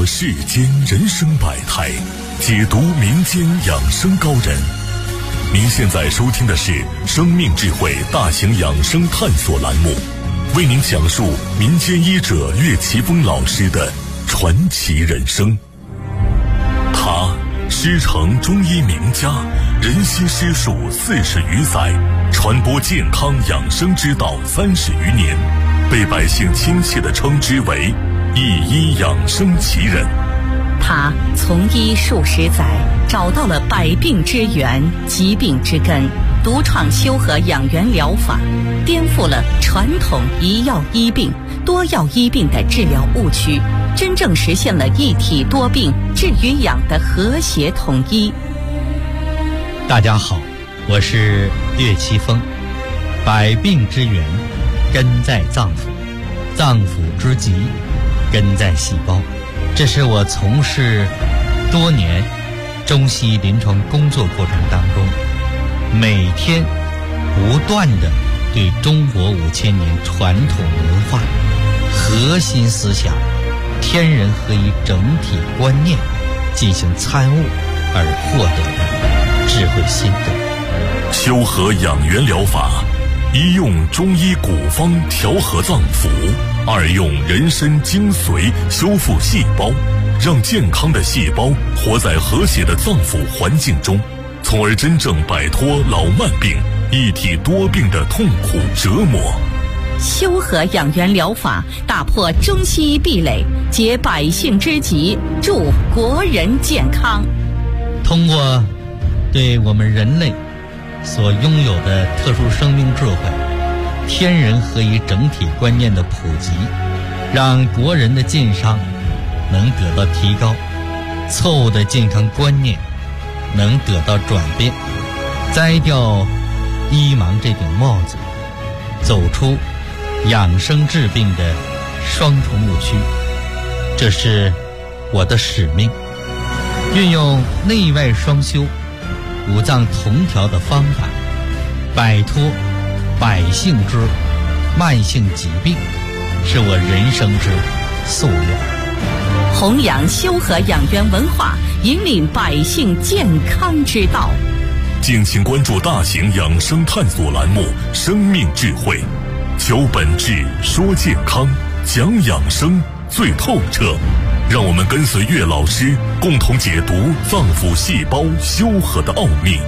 世间人生百态，解读民间养生高人。您现在收听的是生命智慧大型养生探索栏目，为您讲述民间医者岳奇峰老师的传奇人生。他师承中医名家，人心师术40余载，传播健康养生之道30余年，被百姓亲切地称之为一医养生奇人。 他从医数十载，找到了百病之源、疾病之根，独创修和养元疗法，颠覆了传统一药医病、多药医病的治疗误区，真正实现了一体多病、治与养的和谐统一。 大家好，我是岳奇峰。百病之源根在脏腑，脏腑之疾根在细胞。这是我从事多年中西医临床工作过程当中，每天不断地对中国5000年传统文化核心思想天人合一整体观念进行参悟而获得的智慧心得。 修和养元疗法，一用中医古方调和脏腑，二用人参精髓修复细胞，让健康的细胞活在和谐的脏腑环境中，从而真正摆脱老慢病、一体多病的痛苦折磨。 修和养元疗法打破中西医壁垒，解百姓之急，助国人健康。 通过对我们人类所拥有的特殊生命智慧、天人合一整体观念的普及，让国人的健康能得到提高，错误的健康观念能得到转变，摘掉医盲这顶帽子，走出养生治病的双重误区。这是我的使命，运用内外双修、五脏同调的方法，摆脱百姓之慢性疾病，是我人生之夙愿。 弘扬修和养元文化，引领百姓健康之道。 敬请关注大型养生探索栏目《生命智慧》，求本质，说健康，讲养生最透彻。让我们跟随岳老师，共同解读脏腑细胞修和的奥秘。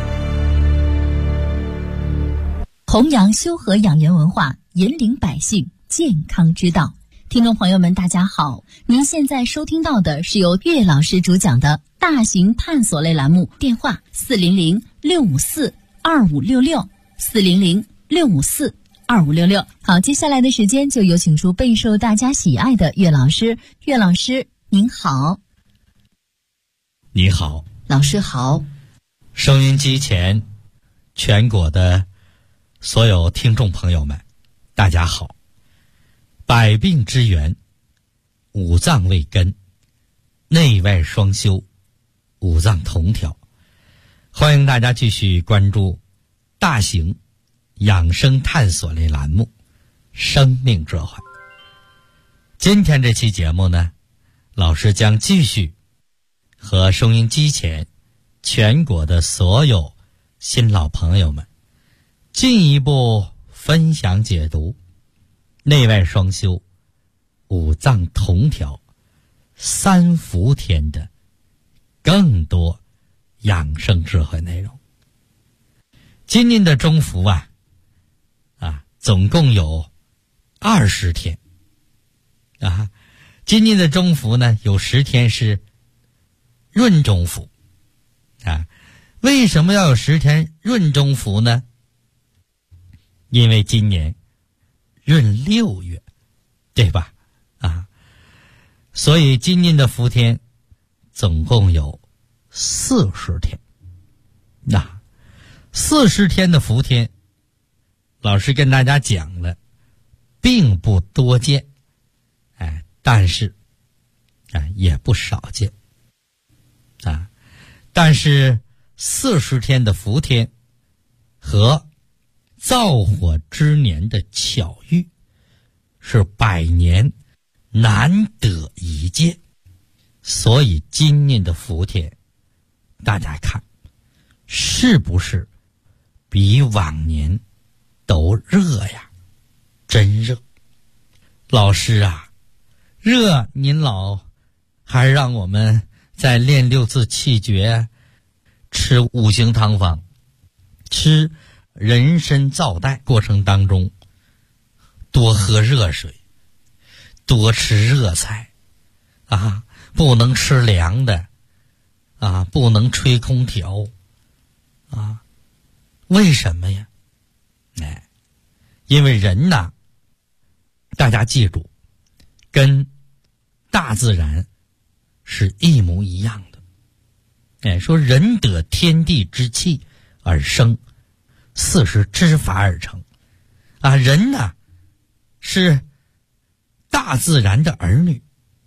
弘扬修和养元文化，引领百姓健康之道。听众朋友们大家好，您现在收听到的是由岳老师主讲的大型探索类栏目，电话400-654-2566 400-654-2566。好，接下来的时间就有请出备受大家喜爱的岳老师。岳老师您好。 你好。 老师好。 收音机前全国的所有听众朋友们大家好。百病之源，五脏为根，内外双修，五脏同调。欢迎大家继续关注大型养生探索类栏目《生命智慧》。今天这期节目呢，老师将继续和收音机前全国的所有新老朋友们进一步分享解读内外双修、五脏同调、三伏天的更多养生智慧内容。今年的中伏总共有20天今年的中伏呢，有10天是闰中伏为什么要有10天闰中伏呢？因为今年闰6月，对吧？所以今年的伏天总共有40天。40天的伏天，老师跟大家讲了，并不多见，但是也不少见但是40天的伏天和燥火之年的巧遇，是100年难得一见所以今年的伏天，大家看是不是比往年都热呀？真热。老师啊，热您老还让我们在练六字气诀，吃五行汤方，吃人参皂带过程当中，多喝热水，多吃热菜啊，不能吃凉的啊，不能吹空调啊。为什么呀？因为人呐，大家记住，跟大自然是一模一样的。说人得天地之气而生，四时之法而成啊。人呢是大自然的儿女。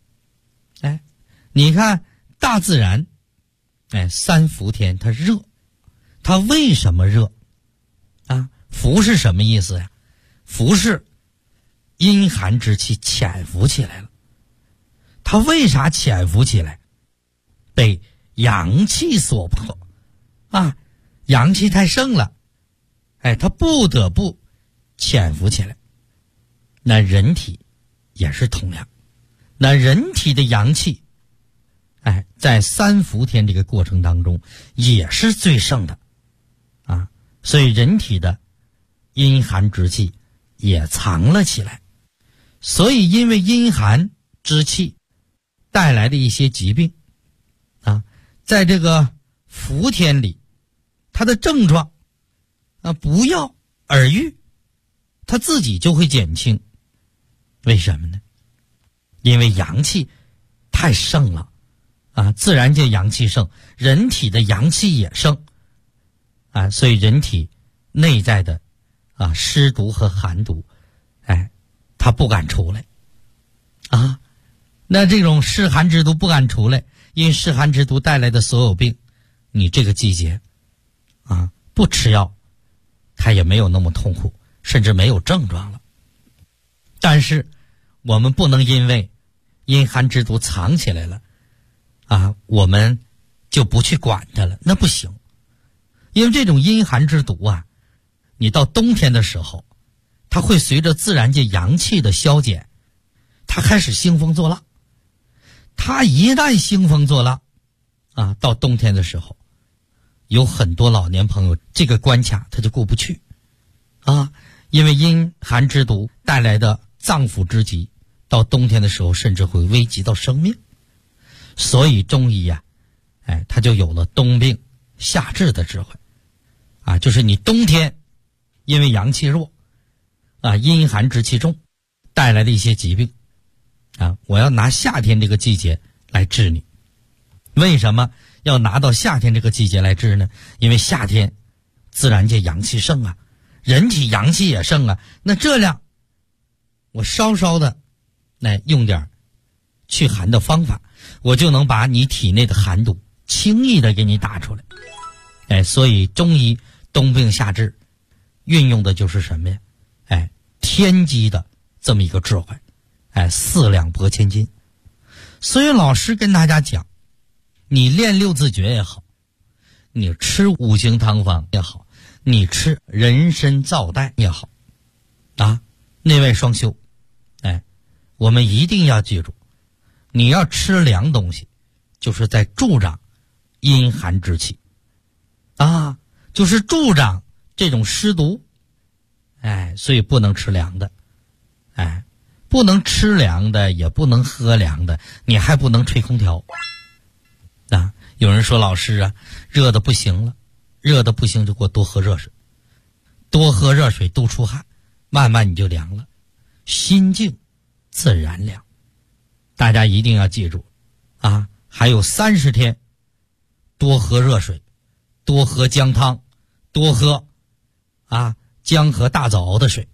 你看大自然，三伏天它热，它为什么热啊？伏是什么意思呀？伏是阴寒之气潜伏起来了。它为啥潜伏起来？被阳气所迫啊，阳气太盛了，它不得不潜伏起来。那人体也是同样，那人体的阳气在三伏天这个过程当中也是最盛的啊，所以人体的阴寒之气也藏了起来。所以因为阴寒之气带来的一些疾病啊，在这个伏天里，它的症状啊不药而愈，它自己就会减轻。为什么呢？因为阳气太盛了啊，自然界阳气盛，人体的阳气也盛啊，所以人体内在的湿毒和寒毒，它不敢出来啊。那这种湿寒之毒不敢出来，因湿寒之毒带来的所有病，你这个季节啊不吃药，它也没有那么痛苦，甚至没有症状了。但是我们不能因为阴寒之毒藏起来了啊，我们就不去管它了，那不行。因为这种阴寒之毒啊，你到冬天的时候，它会随着自然界阳气的消减，它开始兴风作浪。它一旦兴风作浪啊，到冬天的时候，有很多老年朋友这个关卡他就过不去啊，因为阴寒之毒带来的脏腑之疾，到冬天的时候甚至会危及到生命。所以中医啊，他就有了冬病夏治的智慧啊，就是你冬天因为阳气弱啊，阴寒之气重带来的一些疾病啊，我要拿夏天这个季节来治你。为什么要拿到夏天这个季节来治呢？因为夏天自然界阳气盛啊，人体阳气也盛啊，那这样我稍稍的来用点祛寒的方法，我就能把你体内的寒毒轻易的给你打出来。所以中医冬病夏治运用的就是什么呀？天机的这么一个智慧，四两拨千斤。所以老师跟大家讲，你练六字诀也好，你吃五行汤方也好，你吃人参皂带也好啊，内外双修。我们一定要记住，你要吃凉东西，就是在助长阴寒之气啊，就是助长这种湿毒。所以不能吃凉的，不能吃凉的，也不能喝凉的，你还不能吹空调啊。有人说老师啊，热的不行了，热的不行就给我多喝热水，多喝热水多出汗，慢慢你就凉了，心静自然凉。大家一定要记住啊，还有30天多喝热水，多喝姜汤，多喝姜和大枣熬的水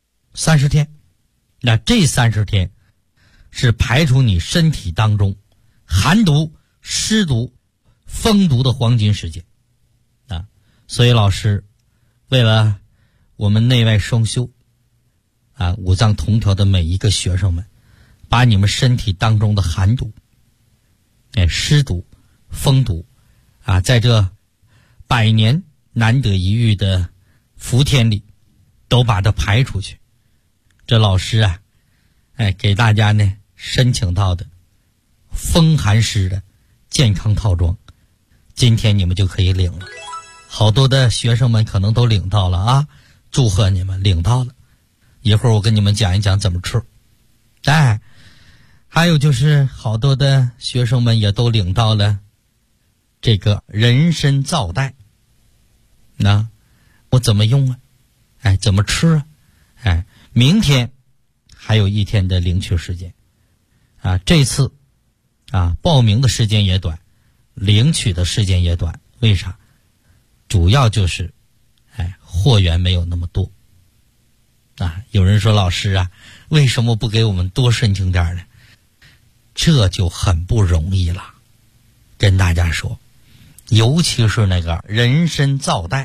，30天。那这30天是排除你身体当中寒毒、湿毒、风毒的黄金时间啊。所以老师为了我们内外双修啊，五脏同调的每一个学生们，把你们身体当中的寒毒湿毒、风毒啊，在这100年难得一遇的伏天里，都把它排出去。这老师啊，给大家呢申请到的风寒湿的健康套装，今天你们就可以领了。好多的学生们可能都领到了啊，祝贺你们领到了。一会儿我跟你们讲一讲怎么吃。还有就是好多的学生们也都领到了这个人参皂带。那我怎么用啊？怎么吃啊？明天还有1天的领取时间啊，这次啊报名的时间也短，领取的时间也短。为啥？主要就是货源没有那么多啊。有人说老师啊，为什么不给我们多申请点呢？这就很不容易了。跟大家说，尤其是那个人参皂带，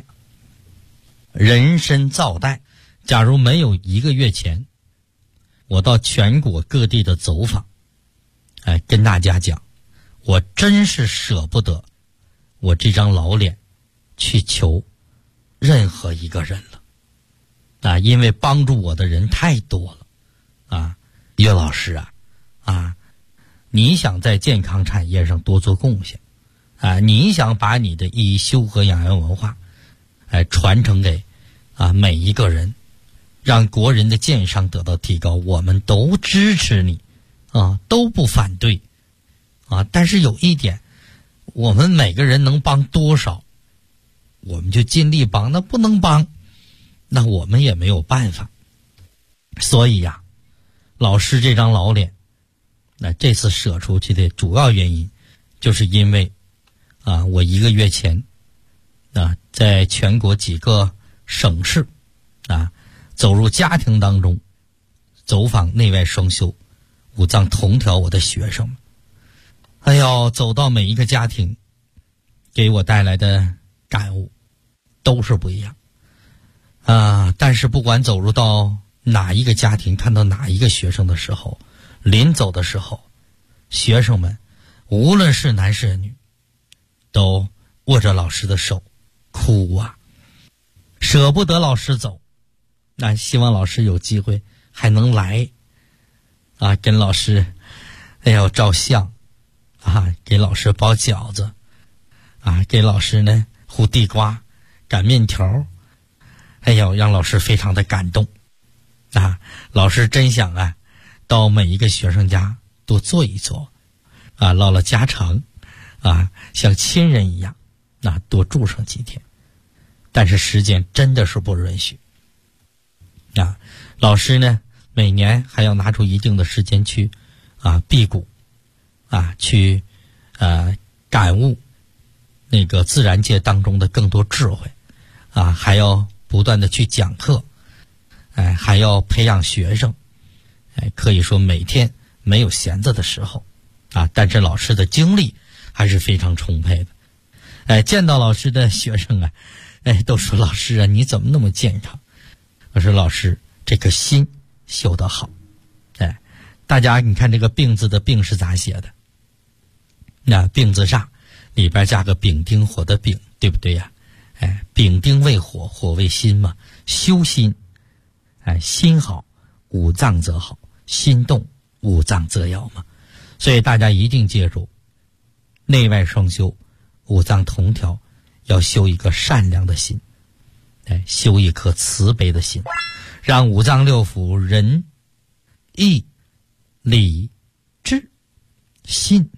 假如没有1个月前我到全国各地的走访，跟大家讲，我真是舍不得我这张老脸去求任何一个人了啊，因为帮助我的人太多了啊。岳老师啊，你想在健康产业上多做贡献啊，你想把你的医修和养颜文化传承给每一个人，让国人的健商得到提高，我们都支持你啊，都不反对啊。但是有一点，我们每个人能帮多少我们就尽力帮，那不能帮那我们也没有办法。所以呀，老师这张老脸那这次舍出去的主要原因就是因为我1个月前在全国几个省市走入家庭当中，走访内外双修、五脏同调我的学生们，走到每一个家庭，给我带来的感悟都是不一样但是不管走入到哪一个家庭，看到哪一个学生的时候，临走的时候，学生们无论是男是女，都握着老师的手哭舍不得老师走，那希望老师有机会还能来跟老师照相给老师包饺子给老师呢烀地瓜、擀面条，让老师非常的感动老师真想到每一个学生家多坐一坐唠唠家常像亲人一样多住上几天，但是时间真的是不允许老师呢每年还要拿出一定的时间去辟谷去感悟那个自然界当中的更多智慧还要不断的去讲课还要培养学生可以说每天没有闲着的时候但是老师的精力还是非常充沛的见到老师的学生都说老师你怎么那么健康？我说老师这颗心修得好大家你看这个病字的病是咋写的？那病字上里边加个丙丁火的丙，对不对呀？丙丁为火，火为心嘛，修心心好五脏则好，心动五脏则要嘛。所以大家一定记住，内外双修，五脏同调，要修一个善良的心修一颗慈悲的心，让五脏六腑仁义礼智信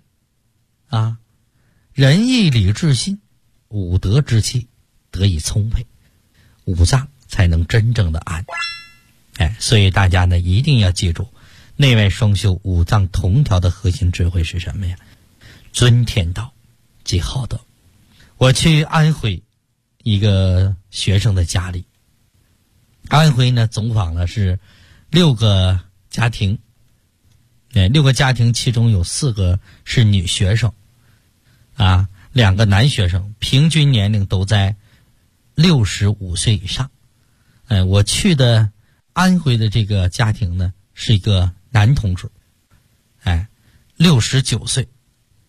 仁义礼智信五德之气得以充沛，五脏才能真正的安所以大家呢一定要记住，内外双修五脏同调的核心智慧是什么呀？尊天道即好德。我去安徽一个学生的家里，安徽呢总访了是6个家庭，6个家庭其中有4个是女学生2个男学生，平均年龄都在65岁以上。我去的安徽的这个家庭呢是一个男同志，69岁。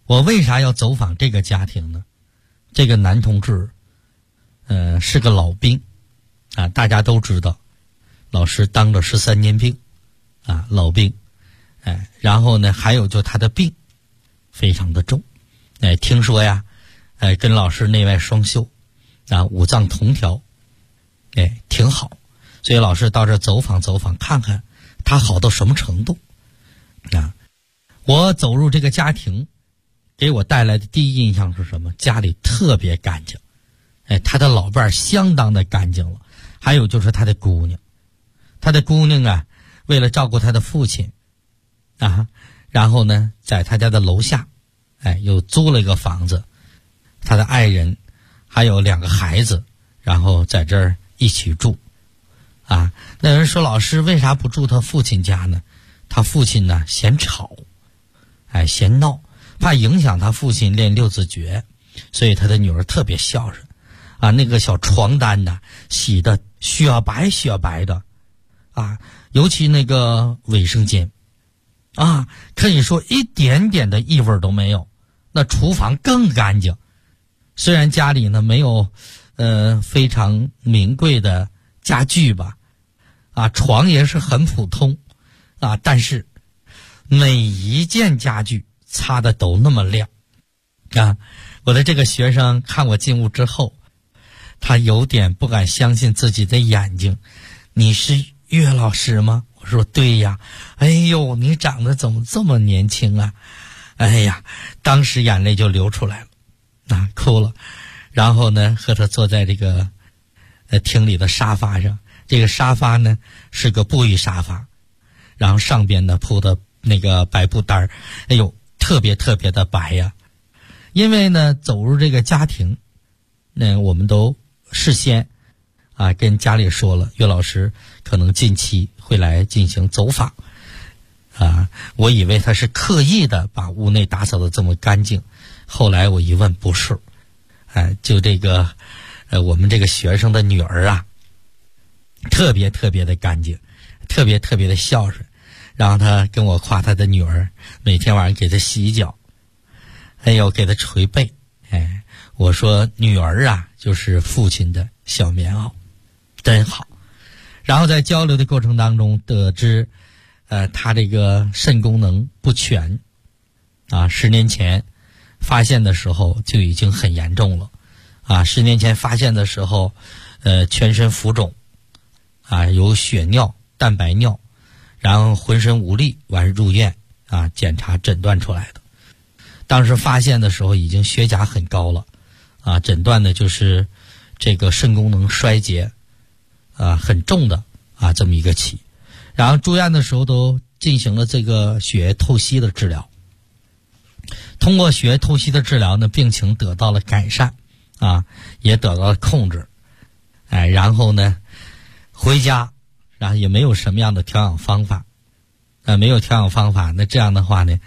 我为啥要走访这个家庭呢？这个男同志是个老兵啊，大家都知道老师当了13年兵啊，老兵。然后呢还有就他的病非常的重，听说呀跟老师内外双修啊，五脏同调，挺好，所以老师到这走访走访，看看他好到什么程度啊。我走入这个家庭，给我带来的第一印象是什么？家里特别干净，他的老伴儿相当的干净了。还有就是他的姑娘啊，为了照顾他的父亲啊，然后呢在他家的楼下又租了一个房子，他的爱人还有2个孩子，然后在这儿一起住啊。那人说，老师为啥不住他父亲家呢？他父亲呢嫌吵，嫌闹，怕影响他父亲练6字诀，所以他的女儿特别孝顺啊。那个小床单呢洗的雪白的啊，尤其那个卫生间啊，可以说一点点的异味都没有。那厨房更干净，虽然家里呢没有非常名贵的家具吧，啊，床也是很普通啊，但是每一件家具擦的都那么亮啊。我的这个学生看我进屋之后，他有点不敢相信自己的眼睛。你是岳老师吗？我说对呀。哎呦，你长得怎么这么年轻啊？哎呀，当时眼泪就流出来了啊，哭了。然后呢和他坐在这个厅里的沙发上，这个沙发呢是个布艺沙发，然后上边呢铺的那个白布单，哎呦特别特别的白呀。因为呢走入这个家庭，我们都事先啊跟家里说了，岳老师可能近期会来进行走访啊。我以为他是刻意的把屋内打扫的这么干净，后来我一问不是，就这个我们这个学生的女儿啊，特别特别的干净，特别特别的孝顺。然后他跟我夸他的女儿每天晚上给他洗脚，哎呦给他捶背，我说女儿啊就是父亲的小棉袄，真好。然后在交流的过程当中得知他这个肾功能不全啊，10年前发现的时候就已经很严重了啊。10年前发现的时候全身浮肿啊，有血尿、蛋白尿，然后浑身无力，完入院啊，检查诊断出来的。当时发现的时候已经血钾很高了啊，诊断的就是这个肾功能衰竭啊，很重的啊这么一个期。然后住院的时候都进行了这个血液透析的治疗，通过血液透析的治疗呢，病情得到了改善啊，也得到了控制。然后呢回家，然后也没有什么样的调养方法，没有调养方法，那这样的话呢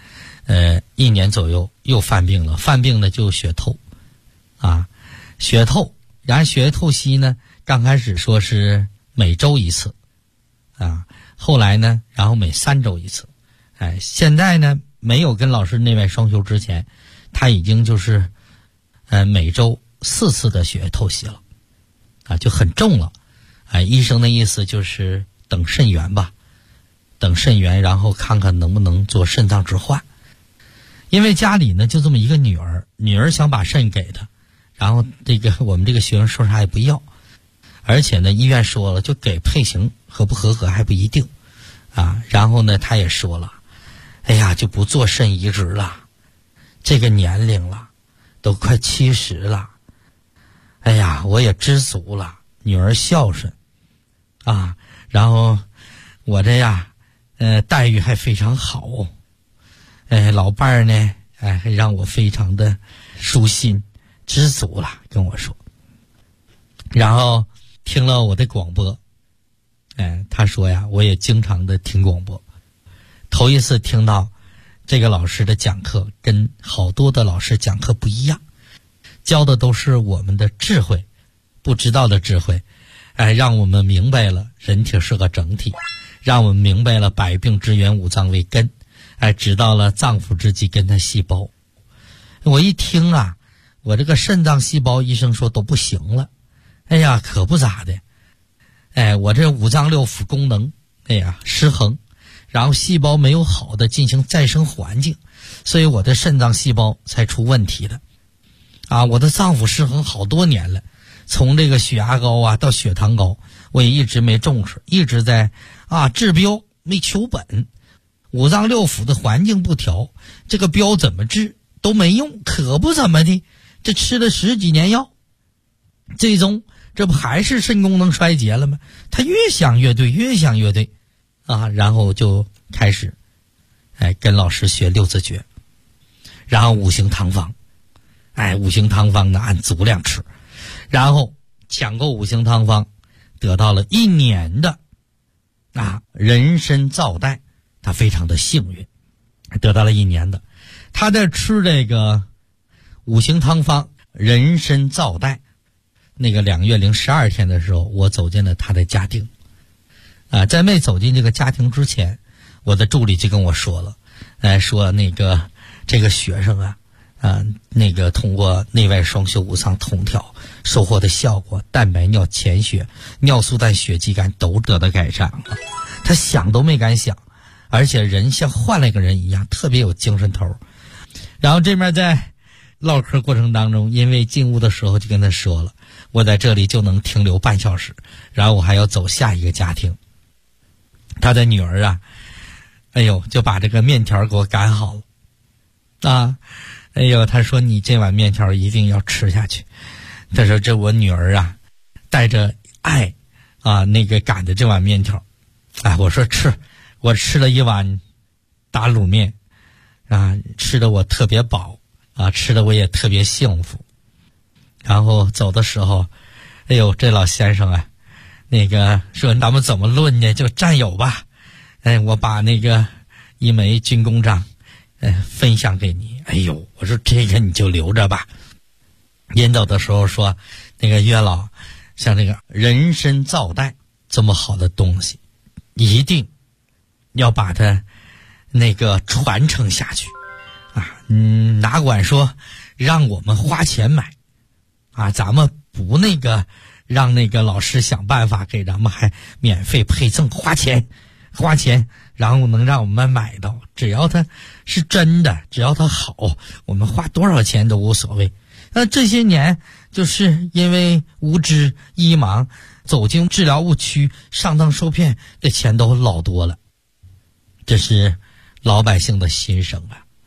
1年左右又犯病了，犯病呢就血透啊，血透。然后血液透析呢刚开始说是每周1次啊，后来呢然后每3周1次，现在呢没有跟老师内外双修之前，他已经就是每周4次的血液透析了啊，就很重了。医生的意思就是等肾源吧，等肾源，然后看看能不能做肾脏置换。因为家里呢就这么一个女儿想把肾给他，然后这个我们这个学生说啥也不要，而且呢医院说了，就给配型合不合格还不一定啊。然后呢他也说了，哎呀就不做肾移植了，这个年龄了都快70了，哎呀我也知足了，女儿孝顺啊，然后我这呀待遇还非常好，老伴儿呢还让我非常的舒心，知足了跟我说。然后听了我的广播，他说呀我也经常的听广播，头一次听到这个老师的讲课跟好多的老师讲课不一样，教的都是我们的智慧，不知道的智慧，让我们明白了人体是个整体，让我们明白了百病之源五脏为根，知道了脏腑之气跟它细胞。 我一听啊，我这个肾脏细胞医生说都不行了，哎呀，可不咋的，哎，我这五脏六腑功能，哎呀，失衡，然后细胞没有好的进行再生环境，所以我的肾脏细胞才出问题的。啊，我的脏腑失衡好多年了，从这个血压高啊到血糖高，我也一直没重视，一直在治标没求本，五脏六腑的环境不调，这个标怎么治都没用，可不怎么的，这吃了10几年药，最终这不还是肾功能衰竭了吗？他越想越对，越想越对啊，然后就开始跟老师学6字诀，然后5行汤方，5行汤方呢按足量吃，然后抢购5行汤方，得到了1年的人参皂苷，他非常的幸运，得到了1年的。他在吃这个5行汤方人参皂苷那个2月零12天的时候，我走进了他的家庭。在没走进这个家庭之前，我的助理就跟我说了，说那个这个学生那个通过内外双修五脏通调收获的效果，蛋白尿、潜血、尿素氮血肌酐都得到改善了。他想都没敢想，而且人像换了一个人一样，特别有精神头。然后这边在唠嗑过程当中，因为进屋的时候就跟他说了，我在这里就能停留半小时，然后我还要走下一个家庭。他的女儿就把这个面条给我擀好了他说你这碗面条一定要吃下去。他说这我女儿带着爱那个擀的这碗面条。我说我吃了一碗打卤面吃的我特别饱吃的我也特别幸福。然后走的时候这老先生那个说咱们怎么论呢，就战友吧。我把那个一枚军功章分享给你。我说这个你就留着吧。临走的时候说，那个岳老，像这个人参皂苷这么好的东西，一定要把它那个传承下去哪管说让我们花钱买咱们不那个让那个老师想办法给咱们还免费配赠，花钱，然后能让我们买到，只要它是真的，只要它好，我们花多少钱都无所谓。那这些年就是因为无知一盲，走进治疗误区，上当受骗，这钱都老多了。这是老百姓的心声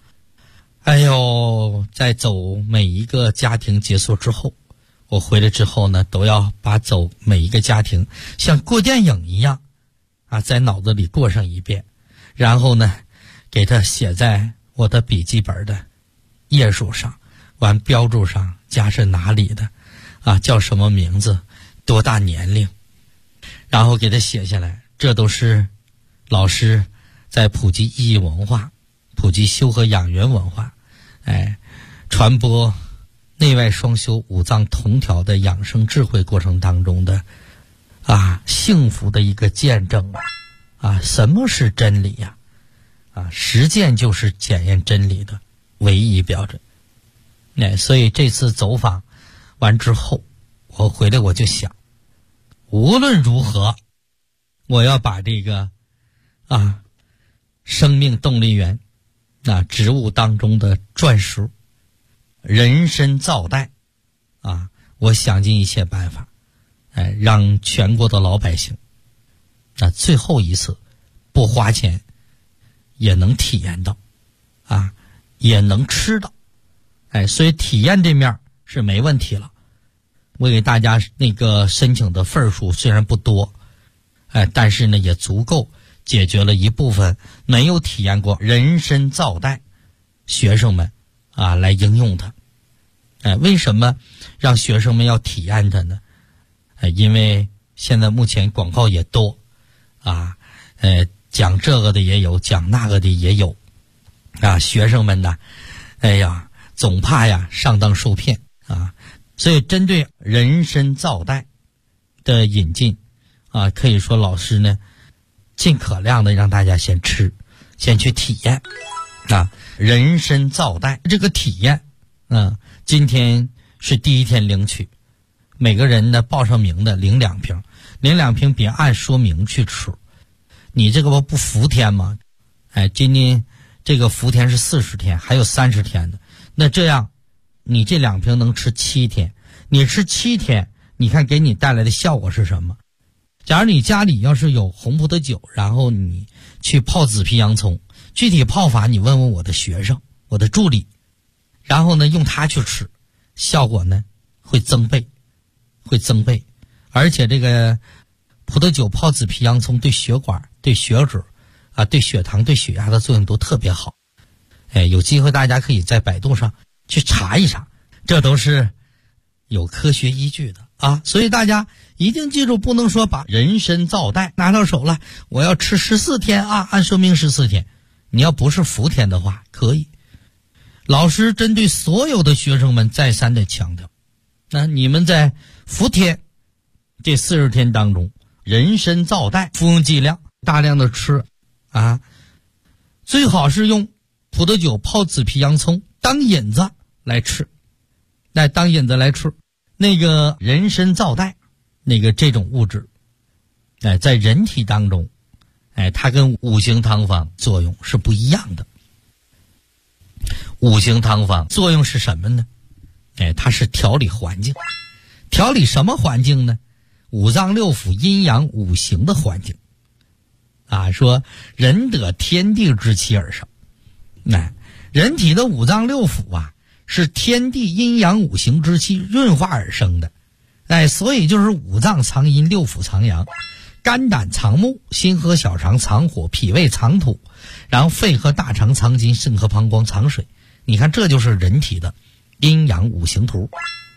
在走每一个家庭结束之后，我回来之后呢，都要把走每一个家庭像过电影一样在脑子里过上一遍，然后呢给它写在我的笔记本的页数上，完标注上家是哪里的叫什么名字，多大年龄，然后给它写下来。这都是老师在普及意义文化，普及修和养元文化，传播内外双修五脏同调的养生智慧过程当中的幸福的一个见证什么是真理实践就是检验真理的唯一标准。所以这次走访完之后，我回来我就想，无论如何我要把这个生命动力源植物当中的钻石人参皂苷我想尽一切办法让全国的老百姓最后一次不花钱也能体验到也能吃到所以体验这面是没问题了。我给大家那个申请的份数虽然不多但是呢也足够解决了一部分没有体验过人参皂苷学生们来应用它。为什么让学生们要体验它呢？因为现在目前广告也多讲这个的也有，讲那个的也有学生们呢总怕上当受骗所以针对人参皂苷的引进可以说老师呢尽可量的让大家先吃，先去体验人参皂苷这个体验今天是第一天领取，每个人呢报上名的领2瓶，领2瓶别按说明去吃。你这个不伏天吗？今年这个伏天是40天，还有30天的。那这样，你这2瓶能吃7天，你吃7天，你看给你带来的效果是什么？假如你家里要是有红葡萄酒，然后你去泡紫皮洋葱，具体泡法你问问我的学生，我的助理，然后呢用它去吃，效果呢会增倍，而且这个葡萄酒泡紫皮洋葱对血管、对血脂对血糖、对血压的作用都特别好。有机会大家可以在百度上去查一查，这都是有科学依据的所以大家一定记住，不能说把人参皂苷拿到手了，我要吃14天按说明14天。你要不是伏天的话可以。老师针对所有的学生们再三的强调，那你们在伏天这40天当中，人参皂苷服用剂量大量的吃最好是用葡萄酒泡紫皮洋葱当引子来吃，那个人参皂苷这种物质在人体当中它跟5行汤方作用是不一样的。5行汤方作用是什么呢？它是调理环境。调理什么环境呢？五脏六腑阴阳5行的环境说人得天地之气而生。人体的五脏六腑是天地阴阳5行之气润化而生的。所以就是五脏藏阴，六腑藏阳，肝胆藏木，心和小肠藏火，脾胃藏土，然后肺和大肠藏金，肾和膀胱藏水。你看这就是人体的阴阳5行图。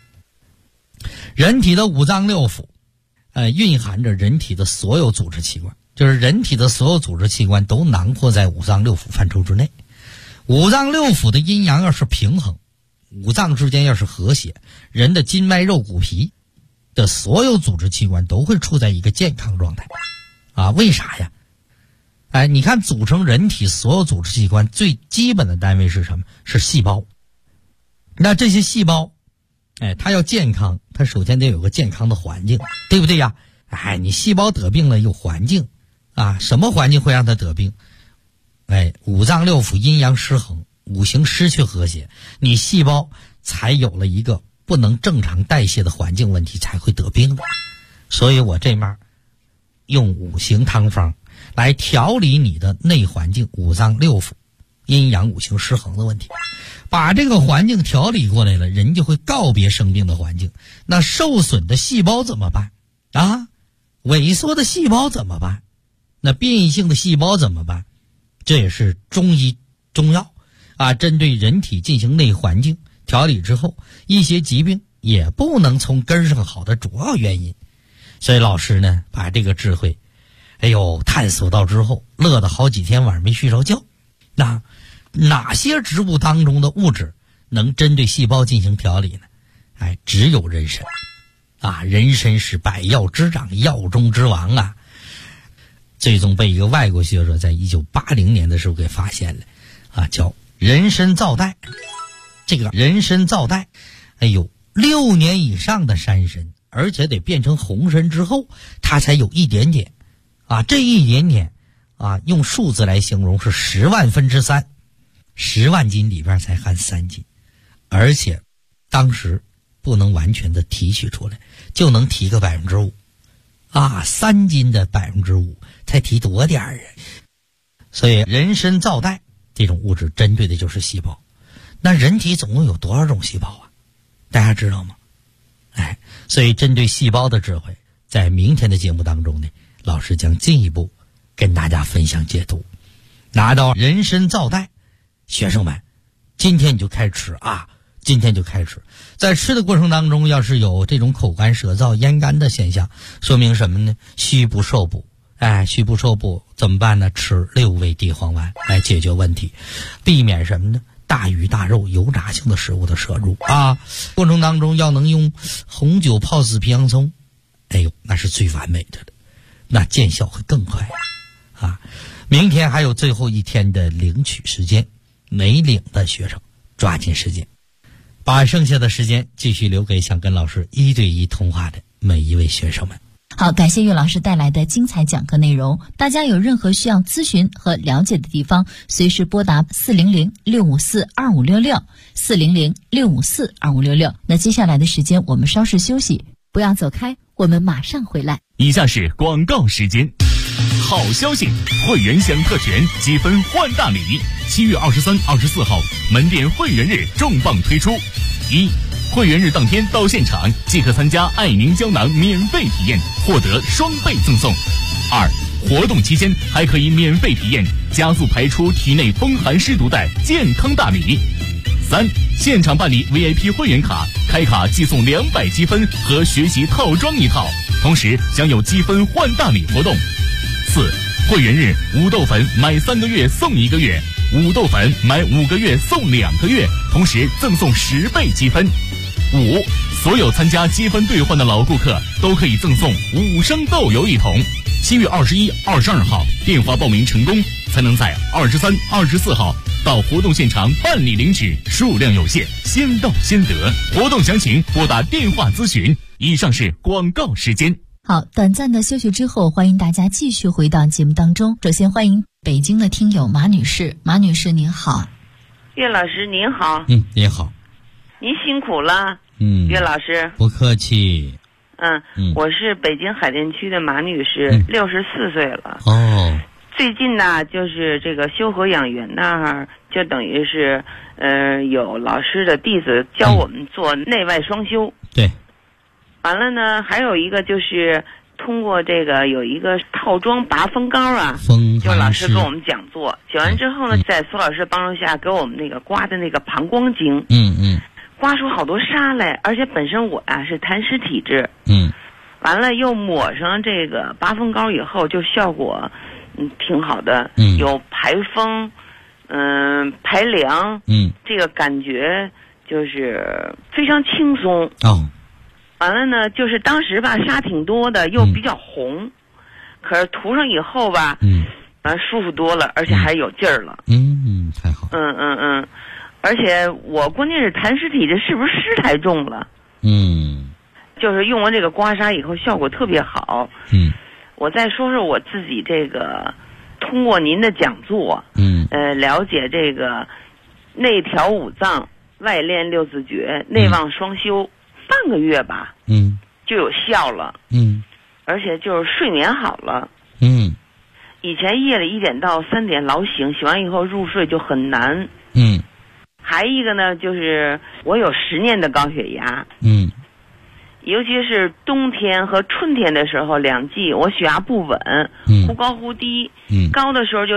人体的五脏六腑蕴含着人体的所有组织器官，就是人体的所有组织器官都囊括在五脏六腑范畴之内。五脏六腑的阴阳要是平衡，五脏之间要是和谐，人的筋脉肉骨皮的所有组织器官都会处在一个健康状态为啥呀？你看组成人体所有组织器官最基本的单位是什么？是细胞。那这些细胞它要健康，它首先得有个健康的环境，对不对呀？你细胞得病了有环境什么环境会让它得病？五脏六腑阴阳失衡，5行失去和谐，你细胞才有了一个不能正常代谢的环境问题，才会得病的。所以我这面用5行汤方来调理你的内环境，五脏六腑阴阳5行失衡的问题，把这个环境调理过来了，人就会告别生病的环境。那受损的细胞怎么办萎缩的细胞怎么办？那变异性的细胞怎么办？这也是中医中药针对人体进行内环境调理之后，一些疾病也不能从根上好的主要原因。所以老师呢把这个智慧探索到之后，乐得好几天晚上没睡着觉。那哪些植物当中的物质能针对细胞进行调理呢？只有人参人参是百药之长，药中之王最终被一个外国学者在1980年的时候给发现了叫人参皂苷。这个人参皂苷6年以上的山参，而且得变成红参之后它才有一点点这一点点用数字来形容是10万分之3，10万斤里边才含3斤，而且当时不能完全的提取出来，就能提个5%3斤的5%才提多点儿所以人参皂苷这种物质针对的就是细胞。那人体总共有多少种细胞大家知道吗？所以针对细胞的智慧，在明天的节目当中呢，老师将进一步跟大家分享解读。拿到人参皂苷，学生们今天你就开始吃今天就开始。在吃的过程当中，要是有这种口干舌燥咽干的现象，说明什么呢？虚不受补。虚不受补怎么办呢？吃6味地黄丸来解决问题，避免什么呢？大鱼大肉油炸性的食物的摄入过程当中要能用红酒泡紫皮洋葱，那是最完美的了，那见效会更快明天还有最后一天的领取时间，没领的学生抓紧时间。 把剩下的时间继续留给想跟老师1对1通话的每一位学生们。 好，感谢岳老师带来的精彩讲课内容。大家有任何需要咨询和了解的地方，随时拨打400-654-2566 400-654-2566。那接下来的时间我们稍事休息，不要走开，我们马上回来。 以下是广告时间。好消息，会员享特权，积分换大礼。7月23、24号门店会员日重磅推出。1、会员日当天到现场即可参加爱宁胶囊免费体验，获得双倍赠送。2、活动期间还可以免费体验加速排出体内风寒湿毒的健康大礼。3、现场办理 VIP 会员卡，开卡即送200积分和学习套装1套，同时享有积分换大礼活动。4、会员日五豆粉买3个月送1个月，五豆粉买5个月送2个月，同时赠送10倍积分。5、所有参加积分兑换的老顾客都可以赠送5升豆油1桶。7月21、22号电话报名成功，才能在23、24号到活动现场办理领取，数量有限，先到先得。活动详情拨打电话咨询。以上是广告时间。 好，短暂的休息之后，欢迎大家继续回到节目当中。首先欢迎北京的听友马女士。马女士您好。 岳老师您好。 您好。 您辛苦了。岳老师不客气。 我是北京海淀区的马女士，64岁了。最近呢，就是这个修和养元那儿，就等于是有老师的弟子教我们做内外双修。 对。 完了呢，还有一个就是通过这个有一个套装拔风膏啊，就老师跟我们讲座，讲完之后呢，在苏老师帮助下给我们那个刮的那个膀胱经，刮出好多痧来，而且本身我是痰湿体质，完了又抹上这个拔风膏以后，就效果挺好的，有排风，排凉，这个感觉就是非常轻松。完了呢，就是当时吧痧挺多的，又比较红，可是涂上以后吧，舒服多了，而且还有劲儿了。 太好。 而且我关键是痰湿体质，是不是湿太重了？就是用完这个刮痧以后，效果特别好。我再说说我自己这个，通过您的讲座，了解这个内调5脏、外练6字诀、内旺双修。半个月吧，就有效了，而且就是睡眠好了，以前夜里1点到3点老醒，醒完以后入睡就很难，还一个呢，就是我有10年的高血压，尤其是冬天和春天的时候2季，我血压不稳，忽高忽低，高的时候就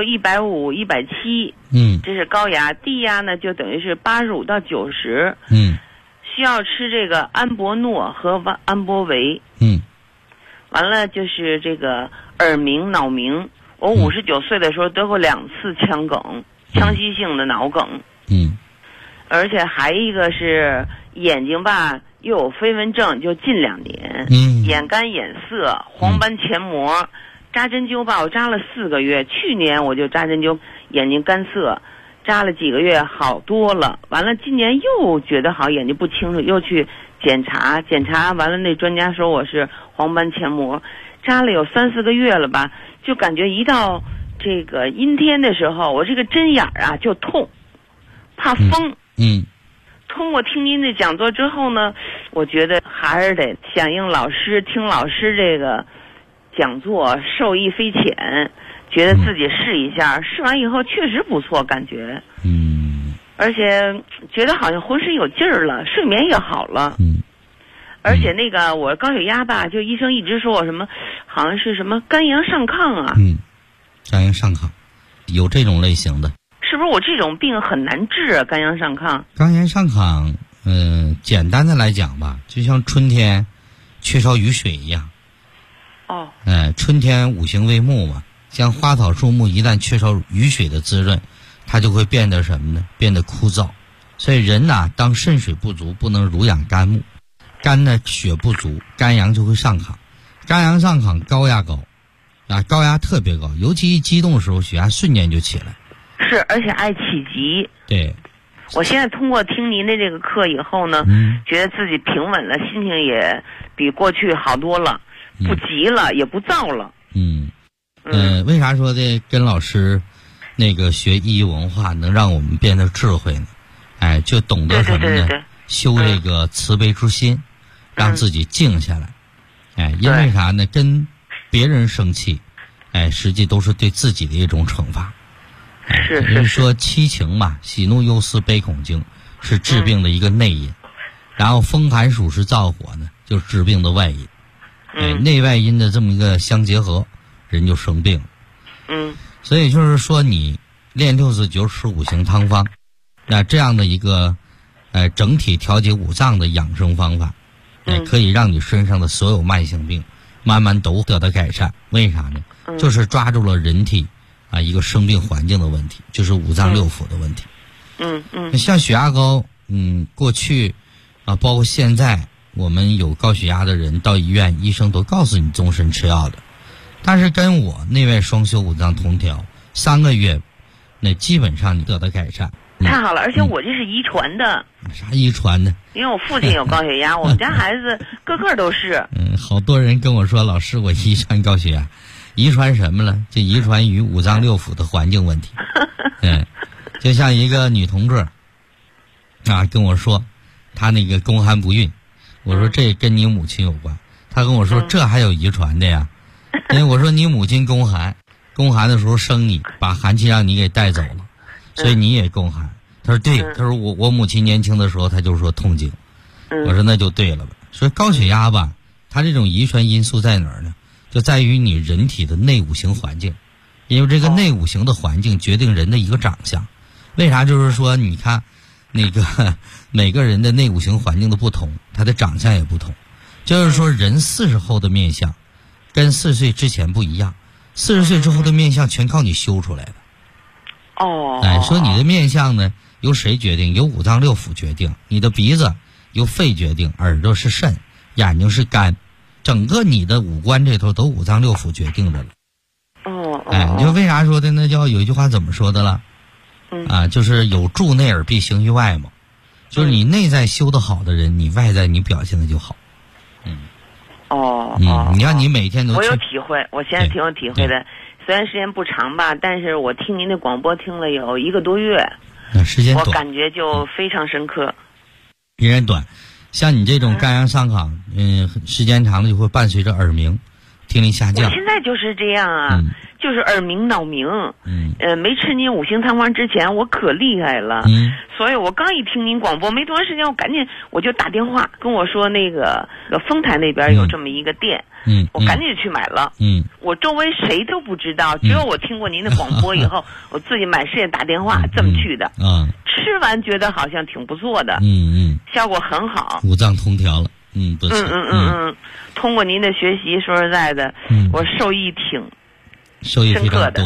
150、170，这是高压，低压呢就等于是85到90，需要吃这个安博诺和安博维，完了就是这个耳鸣、脑鸣。我59岁的时候得过2次腔梗，腔隙性的脑梗，而且还一个是眼睛吧，又有飞蚊症，就近2年，眼干眼涩，黄斑前膜，扎针灸吧，我扎了4个月，去年我就扎针灸，眼睛干涩。扎了几个月好多了，完了今年又觉得好，眼睛不清楚，又去检查完了，那专家说我是黄斑前膜，扎了有3、4个月了吧，就感觉一到这个阴天的时候，我这个针眼啊就痛，怕风。通过听您的讲座之后呢，我觉得还是得响应老师，听老师这个讲座，受益匪浅。觉得自己试一下，试完以后确实不错，感觉，而且觉得好像浑身有劲儿了，睡眠也好了，而且那个我高血压吧，就医生一直说我什么，好像是什么肝阳上亢啊， 肝阳上亢，有这种类型的， 是不是我这种病很难治啊？肝阳上亢， 肝阳上亢，简单的来讲吧，就像春天缺少雨水一样，春天五行为木嘛。像花草树木一旦缺少雨水的滋润，它就会变得什么呢？变得枯燥。所以人呐，当肾水不足，不能濡养肝木，肝呢血不足，肝阳就会上亢。肝阳上亢，高压高，高压特别高，尤其一激动的时候，血压瞬间就起来。 是，而且爱起急。 对， 我现在通过听您的这个课以后呢，觉得自己平稳了，心情也比过去好多了，不急了，也不躁了。 为啥说的跟老师那个学医文化能让我们变得智慧呢？哎，就懂得什么呢？ 对， 修这个慈悲之心，让自己静下来。哎，因为啥呢？跟别人生气，哎，实际都是对自己的一种惩罚。 是说七情嘛，喜怒忧思悲恐惊是治病的一个内因，然后风寒暑湿燥火呢，就是治病的外因。哎，内外因的这么一个相结合，人就生病了。所以就是说，你练69吃五行汤方，那这样的一个整体调节五脏的养生方法，可以让你身上的所有慢性病慢慢都得到改善。为啥呢？就是抓住了人体一个生病环境的问题，就是五脏六腑的问题。像血压高，过去包括现在，我们有高血压的人到医院，医生都告诉你终身吃药的。但是跟我内外双修五脏同调3个月，那基本上你得到改善。 太好了，而且我这是遗传的。 啥遗传的？ 因为我父亲有高血压，我们家孩子个个都是。 好多人跟我说，老师，我遗传高血压。遗传什么了？就遗传于五脏六腑的环境问题。就像一个女同志跟我说，她那个宫寒不孕，我说这跟你母亲有关。她跟我说这还有遗传的呀？因为我说你母亲宫寒的时候生你，把寒气让你给带走了，所以你也宫寒。她说对，她说我母亲年轻的时候她就说痛经。我说那就对了吧。所以高血压吧，它这种遗传因素在哪儿呢？就在于你人体的内五行环境，因为这个内五行的环境决定人的一个长相。为啥？就是说你看那个每个人的内五行环境的不同，他的长相也不同。就是说人40后的面相跟40岁之前不一样，40岁之后的面相全靠你修出来的。说你的面相呢由谁决定？由五脏六腑决定。你的鼻子由肺决定，耳朵是肾，眼睛是肝，整个你的五官这头都五脏六腑决定的了。你说为啥说的？那叫有一句话怎么说的了？就是有助内而必行于外嘛。就是你内在修得好的人，你外在你表现的就好。你看你每天都我有体会，我现在挺有体会的。虽然时间不长吧，但是我听您的广播听了有1个多月， 时间短， 我感觉就非常深刻。 时间短，像你这种肝阳上亢，时间长了就会伴随着耳鸣、听力下降。 我现在就是这样就是耳鸣脑鸣。没吃您五行汤方之前，我可厉害了。所以我刚一听您广播没多长时间，我赶紧我就打电话跟我说那个丰台那边有这么一个店。我赶紧就去买了。我周围谁都不知道，只有我听过您的广播以后，我自己满世界打电话这么去的。吃完觉得好像挺不错的。效果很好。 五脏通调了。不错。 通过您的学习，说实在的，我受益挺非常多。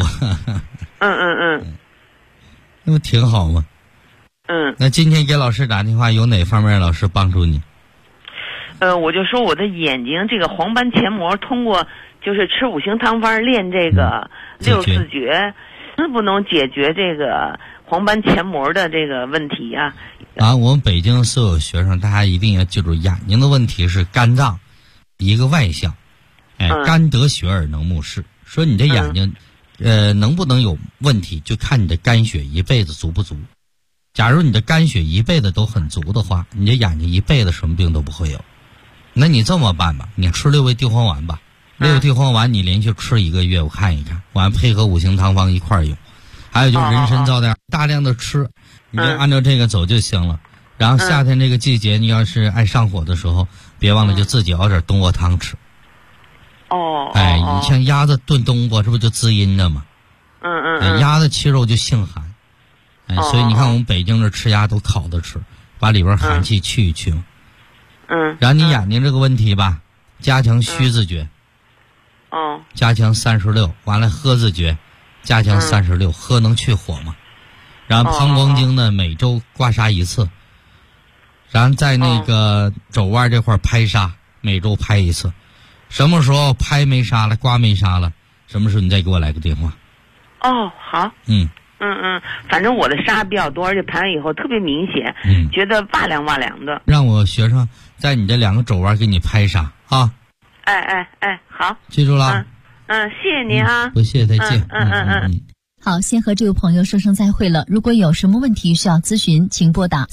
那不挺好吗？那今天给老师打电话，有哪方面老师帮助你？ 我就说我的眼睛这个黄斑前膜，通过就是吃五行汤方练这个64诀，能不能解决这个黄斑前膜的这个问题呀？ 我们北京所有学生，大家一定要记住，眼睛的问题是肝脏一个外象。肝得血而能目视。说你的眼睛能不能有问题，就看你的肝血一辈子足不足。假如你的肝血一辈子都很足的话，你的眼睛一辈子什么病都不会有。那你这么办吧，你吃6味地黄丸吧。6味地黄丸你连续吃1个月，我看一看，完配合五行汤方一块用。还有就是人参皂苷，大量的吃，你就按照这个走就行了。然后夏天这个季节，你要是爱上火的时候，别忘了就自己熬点冬瓜汤吃。你像鸭子炖冬瓜，这不就滋阴的吗？鸭子吃肉就性寒。所以你看我们北京这吃鸭都烤着吃，把里边寒气去一去嘛。然后你眼睛这个问题吧，加强虚字诀。加强36，完了喝字诀，加强36，喝能去火嘛。然后膀胱经呢，每周刮痧1次。然后在那个肘腕这块拍痧，每周拍1次。什么时候拍没痧了，刮没痧了，什么时候你再给我来个电话。 好。 反正我的沙比较多，而且排完以后特别明显，觉得哇凉哇凉的。 让我学生在你这2个肘弯给你拍沙啊！ 好， 记住了。 谢谢您啊。 不谢，再见。 好，先和这位朋友说声再会了。如果有什么问题需要咨询，请拨打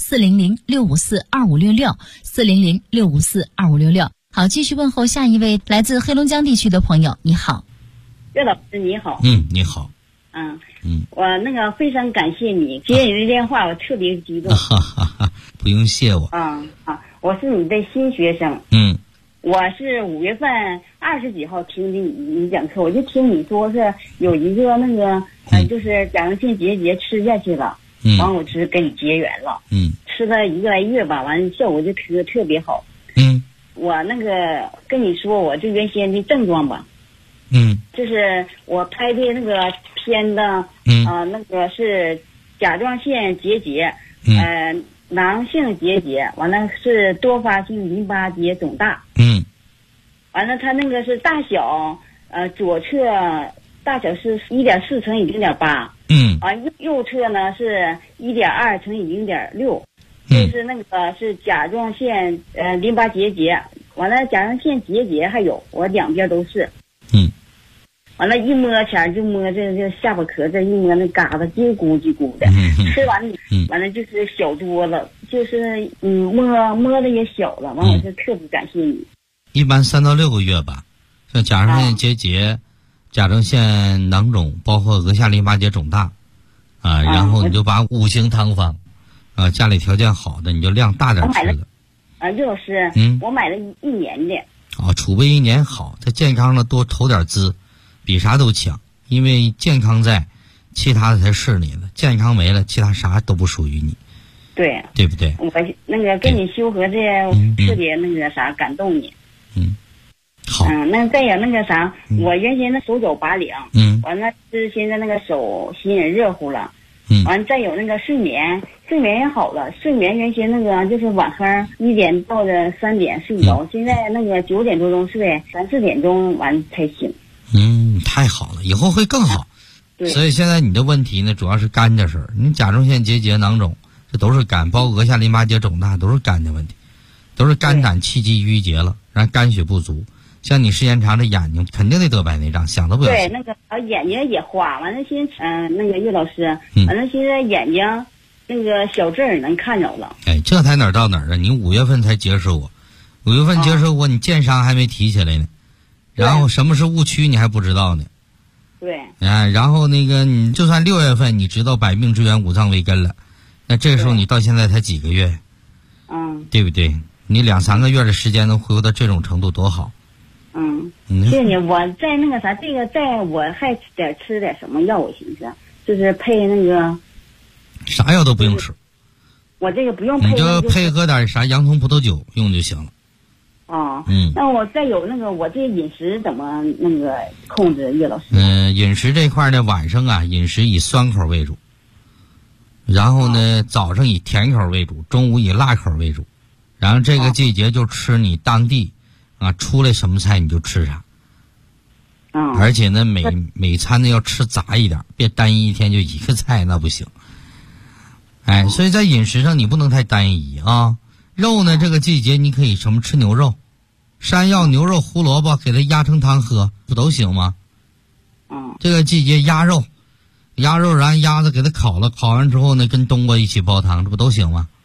400-654-2566，400-654-2566。好，继续问候下一位来自黑龙江地区的朋友。你好， 岳老师你好。 你好。 我那个非常感谢你接你的电话，我特别激动。 不用谢我。 我是你的新学生。我是5月份20几号听的你讲课，我就听你说是有一个那个就是甲状腺结节吃下去了，完我就是跟你结缘了，吃了1个来月吧，完效果就特别好。我那个跟你说我这原先的症状吧，就是我拍的那个片子，那个是甲状腺结节，囊性结节，完了是多发性淋巴结肿大，完了它那个是大小，左侧大小是1.4乘以0.8，完右侧呢是1.2乘以0.6，就是那个是甲状腺淋巴结节，完了甲状腺结节还有我2边都是，完了，一摸前就摸这下巴壳这一摸那嘎子叽咕叽咕的，吃完完了就是小多了，就是摸的也小了，完我是特别感谢你。 一般3到6个月吧，像甲状腺结节、甲状腺囊肿，包括额下淋巴结肿大，然后你就把5型汤方，家里条件好的你就量大点吃的。 岳老师，我买了1年的。 储备1年好，它健康了多投点资。比啥都强，因为健康在，其他的才是你的。健康没了，其他啥都不属于你。 对， 对不对？ 我那个跟你修合这特别那个啥感动你。 好。 那再有那个啥，我原先的手脚拔凉，完了是现在那个手心也热乎了，完再有那个睡眠也好了，睡眠原先那个就是晚上1点到的3点睡着，现在那个9点多钟睡，3、4点钟完才醒。 太好了，以后会更好。所以现在你的问题呢，主要是肝的事儿。你甲状腺结节、囊肿，这都是肝，包括额下淋巴结肿大，都是肝的问题，都是肝胆气机郁结了，然后肝血不足。像你时间长，这眼睛肯定得得白内障，想都不要想。 对，那个眼睛也花，完了现在那个岳老师，完了现在眼睛那个小字儿能看着了。 这才哪儿到哪儿啊？你5月份才结识我，5月份结识我，你剑伤还没提起来呢。然后什么是误区你还不知道呢？ 对。 然后那个你就算6月份你知道百病之源5脏为根了，那这时候你到现在才几个月？对不对？你2、3个月的时间能恢复到这种程度多好。 谢谢你。我在那个啥，这个在我还吃点什么药，我寻思就是配那个。 啥药都不用吃。 我这个不用配。 你就配合点啥洋葱葡萄酒用就行了。 那我再有那个我这饮食怎么那个控制，岳老师？ 饮食这块呢，晚上饮食以酸口为主，然后呢早上以甜口为主，中午以辣口为主，然后这个季节就吃你当地出来什么菜你就吃啥。而且呢每餐呢要吃杂一点，别单一天就一个菜，那不行。所以在饮食上你不能太单一啊。肉呢，这个季节你可以吃牛肉，山药、牛肉、胡萝卜，给它压成汤喝，不都行吗？这个季节鸭肉，然后鸭子给它烤了，烤完之后呢，跟冬瓜一起煲汤，这不都行吗？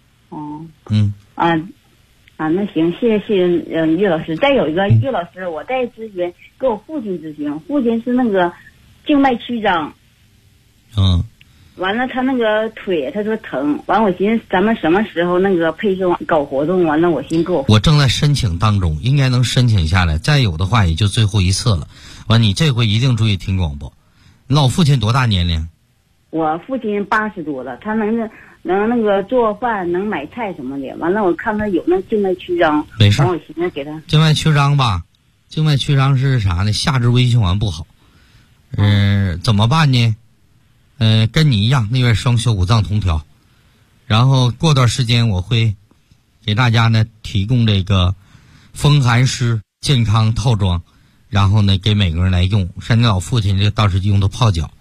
那行，谢谢岳老师。再有一个岳老师，我在咨询，给我父亲咨询，父亲是那个静脉曲张。完了，他那个腿，他说疼。完，我寻思咱们什么时候那个配合搞活动？完了，我寻思我正在申请当中，应该能申请下来。再有的话，也就最后一次了。完，你这回一定注意听广播。你老父亲多大年龄？ 我父亲80多了，他能那个做饭，能买菜什么的。完了，我看他有那静脉曲张， 没事。 我寻思给他静脉曲张吧。静脉曲张是啥呢？下肢微循环不好。怎么办呢？跟你一样，内外双修5脏同调，然后过段时间我会给大家呢提供这个风寒湿健康套装，然后呢给每个人来用。像你老父亲这个倒是用的泡脚，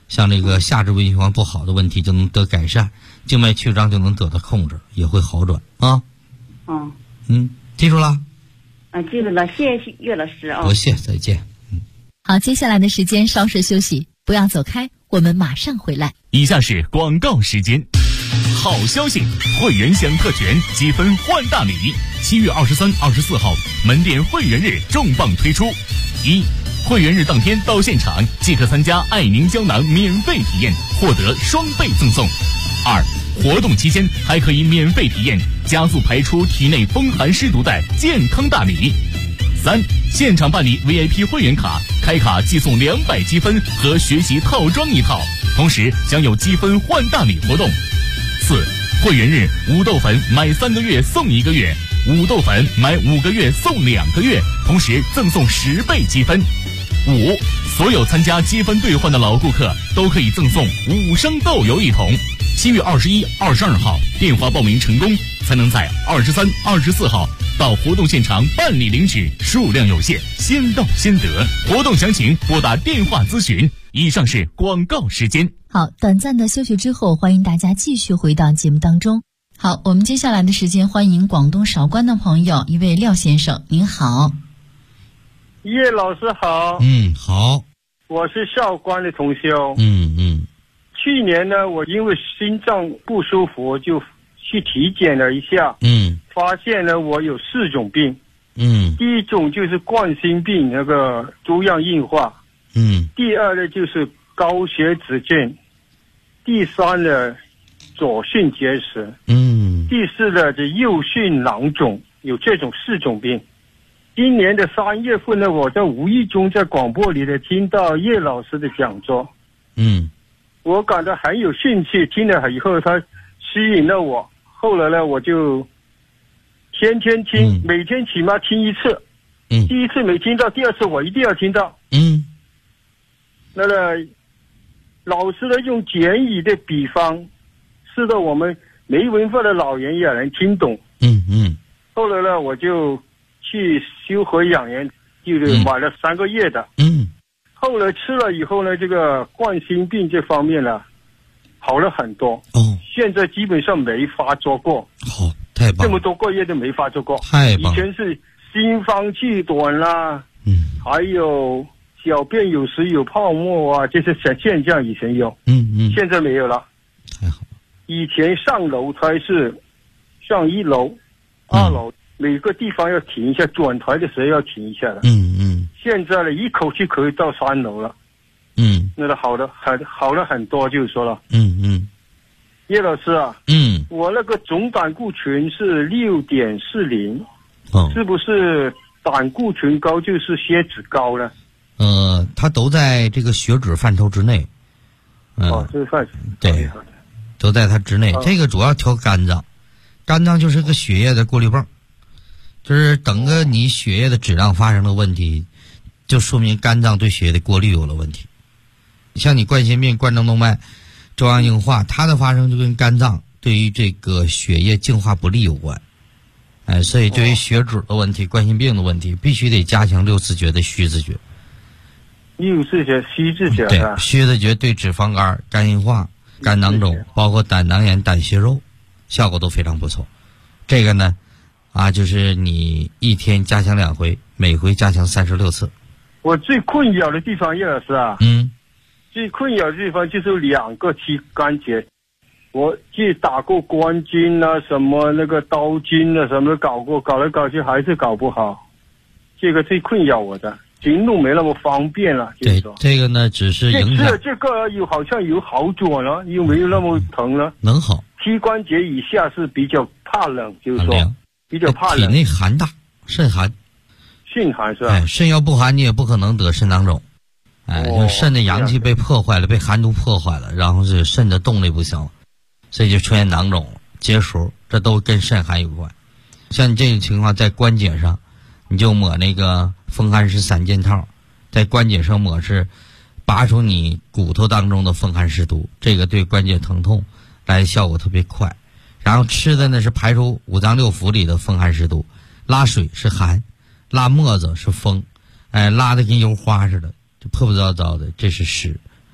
像这个下肢微循环不好的问题就能得改善，静脉曲张就能得到控制，也会好转啊。记住了？ 记住了，谢谢岳老师啊。 不谢，再见。 好，接下来的时间稍事休息，不要走开，我们马上回来。 以下是广告时间。好消息，会员享特权，积分换大礼。7月23、24号门店会员日重磅推出：一、会员日当天到现场即可参加爱宁胶囊免费体验，获得双倍赠送；二、活动期间还可以免费体验加速排出体内风寒湿毒的健康大礼；三、现场办理 VIP 会员卡，开卡即送200积分和学习套装一套，同时享有积分换大礼活动；四、会员日五豆粉买3个月送1个月，五豆粉买5个月送2个月，同时赠送10倍积分；五、所有参加积分兑换的老顾客都可以赠送5升豆油1桶。7月21、22号电话报名成功，才能在23、24号到活动现场办理领取，数量有限，先到先得。活动详情拨打电话咨询。以上是广告时间。 好，短暂的休息之后，欢迎大家继续回到节目当中。好，我们接下来的时间欢迎广东韶关的朋友，一位廖先生，您好。 叶老师好。 好。 我是韶关的同修。去年呢，我因为心脏不舒服，就去体检了一下。发现呢，我有4种病。第一种就是冠心病，那个粥样硬化。第二呢就是高血脂症。第三呢，左肾结石。第四呢，这右肾囊肿，有这种4种病。今年的3月份呢，我在无意中在广播里呢听到叶老师的讲座。我感到很有兴趣，听了以后他吸引了我。后来呢，我就天天听，每天起码听1次。第一次没听到，第二次我一定要听到。那个老师呢用简易的比方，使得我们没文化的老人也能听懂。后来呢，我就去修和养颜，就是买了3个月的。后来吃了以后呢，这个冠心病这方面呢好了很多。现在基本上没发作过。 好，太棒了！ 这么多个月都没发作过。 太棒了！ 以前是心房气短啦，还有小便有时有泡沫啊，这些现象以前有。现在没有了。 太好了！ 以前上楼才是上1楼、2楼，每个地方要停一下，转台的时候要停一下的。现在呢，一口气可以到3楼了。那个好了很多，就是说了。叶老师啊，我那个总胆固醇是6.40，是不是胆固醇高就是血脂高呢？ 它都在这个血脂范畴之内。 这是范畴。 对，都在它之内。这个主要调肝脏，肝脏就是个血液的过滤泵，就是等个你血液的质量发生了问题，就说明肝脏对血液的过滤有了问题。像你冠心病、冠状动脉粥样硬化，它的发生就跟肝脏对于这个血液净化不利有关。所以对于血脂的问题、冠心病的问题，必须得加强6字诀的虚字诀。 6字诀、虚字诀。 对，虚字诀对脂肪肝、肝硬化、肝囊肿，包括胆囊炎、胆息肉，效果都非常不错。这个呢，就是你一天加强2回，每回加强36次。 我最困扰的地方，叶老师啊，最困扰的地方就是2个膝关节，我去打过关筋啊，什么那个刀筋啊，什么搞过，搞来搞去还是搞不好，这个最困扰我的，行路没那么方便了。 对，这个呢只是影响。 这个好像有好转了，又没有那么疼了。 能好。 膝关节以下是比较怕冷，就是说比较怕冷。 体内寒大，肾寒。 肾寒是吧？ 肾要不寒，你也不可能得肾囊肿。就肾的阳气被破坏了，被寒毒破坏了，然后是肾的动力不行了，所以就出现囊肿了、结石，这都跟肾寒有关。像你这种情况，在关节上，你就抹那个风寒湿散健套，在关节上抹是拔出你骨头当中的风寒湿毒，这个对关节疼痛来效果特别快。然后吃的呢是排出5脏6腑里的风寒湿毒，拉水是寒，拉沫子是风，拉的跟油花似的。破破糟糟的，这是湿，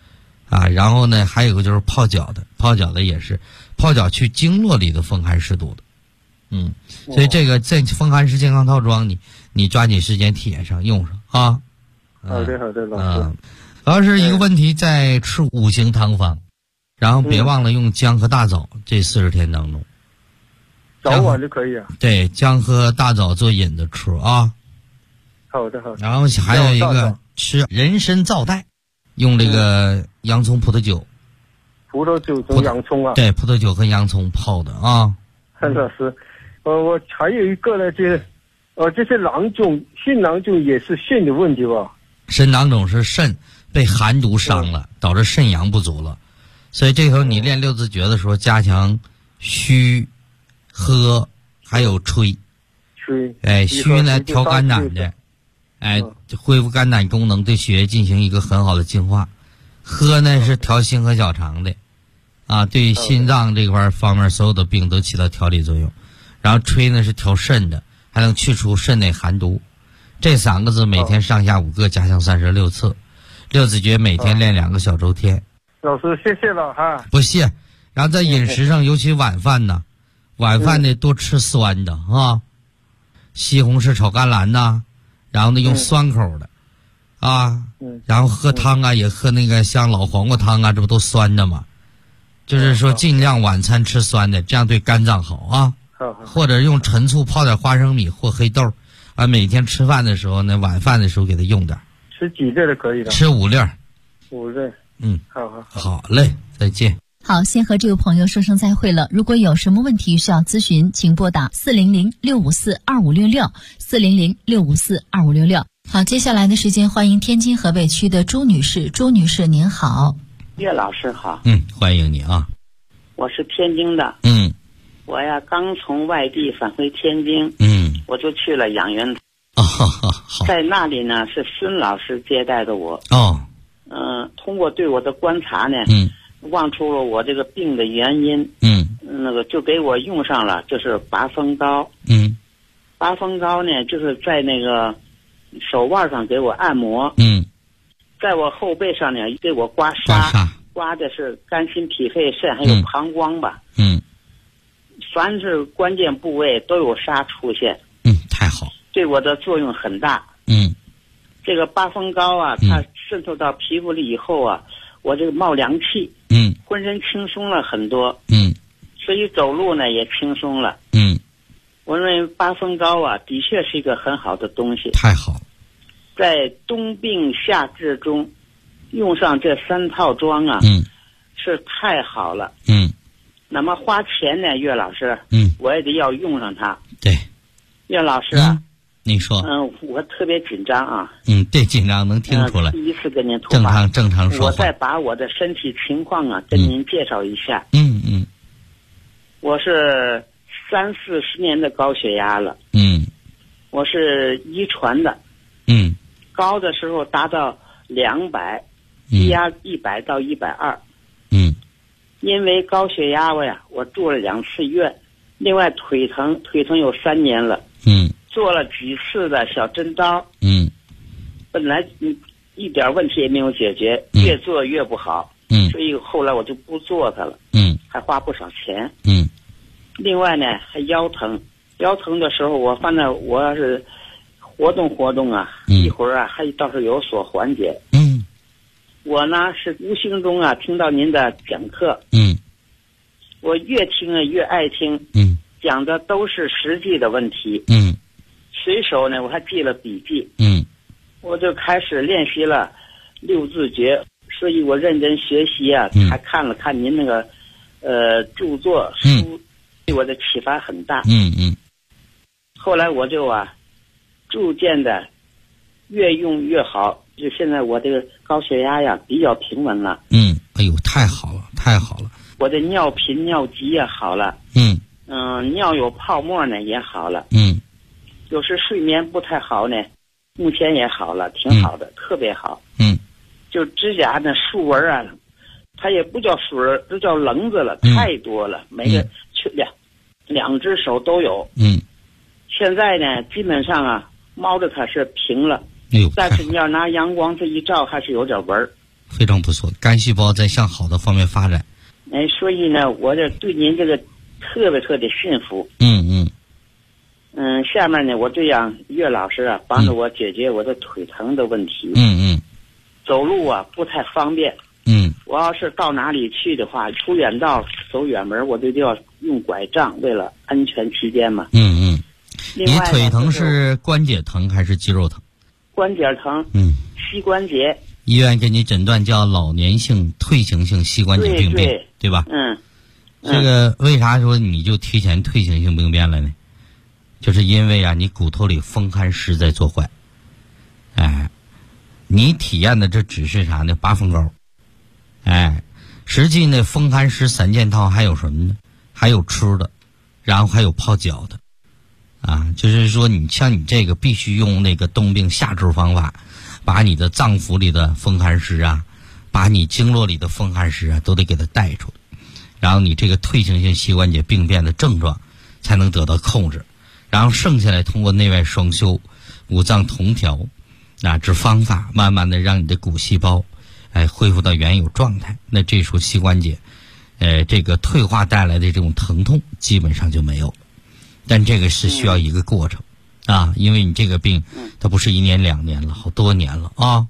啊，然后呢，还有个就是泡脚的也是，泡脚去经络里的风寒湿毒的。所以这个这风寒湿健康套装你抓紧时间体验上用上啊。 好的，老师。 老师一个问题，在吃5行汤方，然后别忘了用姜和大枣，这40天当中。 早晚就可以啊。 对，姜和大枣做引子吃啊。 好的。 然后还有一个吃人参皂带，用这个洋葱葡萄酒。 葡萄酒和洋葱啊。 对，葡萄酒和洋葱泡的啊。 老师，我还有一个呢，就是这些囊肿，肾囊肿也是肾的问题吧？ 肾囊肿是肾被寒毒伤了，导致肾阳不足了，所以这时候你练6字诀的时候，加强虚、喝，还有吹。虚呢调肝胆的，恢复肝胆功能，对血液进行一个很好的净化。喝呢是调心和小肠的，啊，对心脏这块方面所有的病都起到调理作用。然后吹呢是调肾的，还能去除肾内寒毒。这3个字每天上下5个，加强36次。6字诀每天练2个小周天。 老师，谢谢了哈。 不谢。然后在饮食上，尤其晚饭呢，多吃酸的啊，西红柿炒甘蓝呐，然后呢用酸口的啊，然后喝汤啊也喝那个像老黄瓜汤啊，这不都酸的吗？就是说尽量晚餐吃酸的，这样对肝脏好啊。或者用陈醋泡点花生米或黑豆啊，每天吃饭的时候呢，晚饭的时候给它用点。 吃几粒的可以的？ 吃5粒。 5粒。 好嘞，再见。 好，先和这位朋友说声再会了。如果有什么问题需要咨询，请拨打400-654-2566 400-654-2566。好，接下来的时间欢迎天津河北区的朱女士。朱女士您好。 岳老师好。 欢迎你啊。 我是天津的。我呀刚从外地返回天津。我就去了养元堂。在那里呢是孙老师接待的我。通过对我的观察呢，望出了我这个病的原因。那个就给我用上了，就是拔风膏。拔风膏呢，就是在那个手腕上给我按摩。在我后背上呢给我刮痧，刮的是肝心脾肺肾还有膀胱吧。凡是关键部位都有痧出现。 太好。 对我的作用很大。这个拔风膏啊，它渗透到皮肤里以后啊，我这个冒凉气。浑身轻松了很多。所以走路呢也轻松了。我认为拔风膏啊，的确是一个很好的东西。 太好了。 在冬病夏治中，用上这3套装啊，是太好了。那么花钱呢，岳老师，我也得要用上它。 对。 岳老师啊。 你说。 我特别紧张啊。 对，紧张能听出来。 第一次跟您通话。 正常说话。 我再把我的身体情况啊，跟您介绍一下。我是30-40年的高血压了。我是遗传的。高的时候达到200，低压100到120。因为高血压我住了2次院，另外腿疼有3年了。做了几次的小针刀。本来一点问题也没有解决，越做越不好。所以后来我就不做它了。还花不少钱。另外呢还腰疼的时候，我反正我要是活动啊，一会儿啊还倒是有所缓解。我呢是无形中啊听到您的讲课。我越听啊越爱听。讲的都是实际的问题。随手呢我还记了笔记。我就开始练习了6字诀，所以我认真学习啊，还看了看您那个著作书，对我的启发很大。后来我就逐渐的越用越好，就现在我这个高血压呀比较平稳了。哎呦，太好了。我的尿频尿急也好了。尿有泡沫呢也好了。有时睡眠不太好呢，目前也好了，挺好的，特别好。就指甲那竖纹啊，它也不叫竖纹，都叫棱子了，太多了，每个两只手都有。现在呢基本上啊猫着它是平了。但是你要拿阳光这一照还是有点纹儿。 非常不错，肝细胞在向好的方面发展。 所以呢，我这对您这个特别信服。下面呢，我这样岳老师啊，帮着我解决我的腿疼的问题。走路啊不太方便。我要是到哪里去的话，出远道走远门，我就要用拐杖，为了安全起见嘛。 你腿疼是关节疼还是肌肉疼？ 关节疼。膝关节。 医院给你诊断叫老年性退行性膝关节病变，对吧？这个为啥说你就提前退行性病变了呢？就是因为啊，你骨头里风寒湿在作怪。你体验的这只是啥呢？八分高。实际呢，风寒湿三件套还有什么呢？还有吃的，然后还有泡脚的。就是说你像你这个必须用那个冬病夏治方法，把你的脏腑里的风寒湿啊，把你经络里的风寒湿啊，都得给它带出来，然后你这个退行性膝关节病变的症状才能得到控制，然后剩下来通过内外双修、五脏同调这方法，慢慢的让你的骨细胞恢复到原有状态。那这时候膝关节这个退化带来的这种疼痛基本上就没有了。但这个是需要一个过程因为你这个病它不是1年2年了，好多年了啊。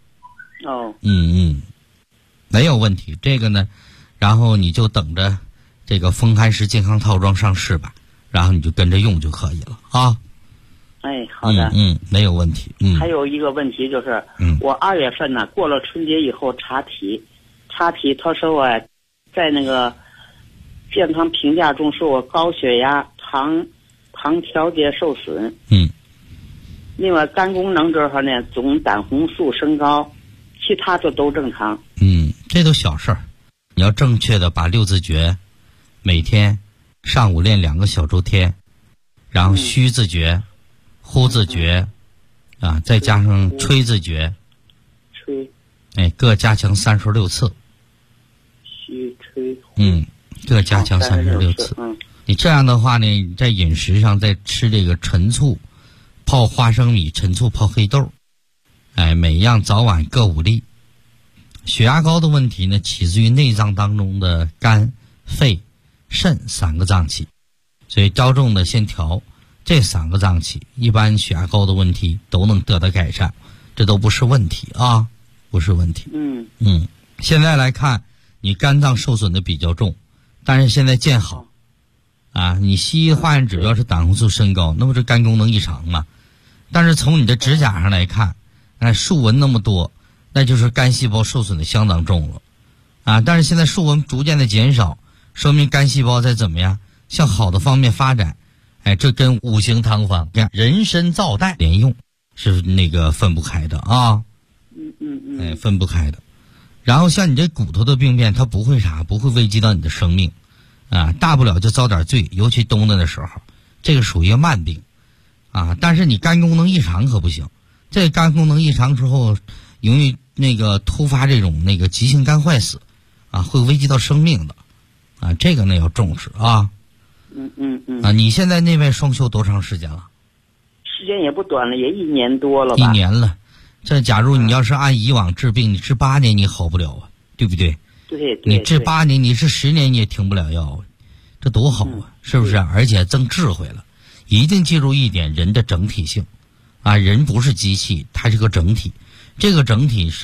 没有问题。这个呢，然后你就等着这个风寒湿健康套装上市吧，然后你就跟着用就可以了啊。 好的。 没有问题。 还有一个问题就是，我2月份呢过了春节以后查体，他说我在那个健康评价中说我高血压、糖调节受损。另外肝功能这块呢，总胆红素升高，其他的都正常。 这都小事儿。你要正确的把6字诀每天上午练2个小周天，然后虚字诀、呼字诀再加上吹字诀，各加强36次。 虚吹各加强36次。你这样的话呢，你在饮食上再吃这个陈醋泡花生米，陈醋泡黑豆，每样早晚各5粒。血压高的问题呢，起自于内脏当中的肝、肺、肾3个脏器，所以着重的先调这3个脏器，一般血压高的问题都能得到改善，这都不是问题啊，不是问题。现在来看，你肝脏受损的比较重，但是现在见好你西医化验指标是胆红素升高，那不是肝功能异常吗？但是从你的指甲上来看，竖纹那么多，那就是肝细胞受损的相当重了但是现在竖纹逐渐的减少，说明肝细胞在怎么样向好的方面发展。这跟五行汤方人参皂苷连用是那个分不开的分不开的。然后像你这骨头的病变，它不会危及到你的生命大不了就遭点罪，尤其冬天的时候，这个属于慢病但是你肝功能异常可不行，这肝功能异常之后容易那个突发这种那个急性肝坏死会危及到生命的这个呢要重视你现在内外双修多长时间了？ 时间也不短了，也1年多了吧。1 年了。这假如你要是按以往治病，你治8年你好不了对不对？ 对。 你治8年，你治10年你也停不了药这多好是不是？而且增智慧了。一定记住一点，人的整体性人不是机器，它是个整体，这个整体是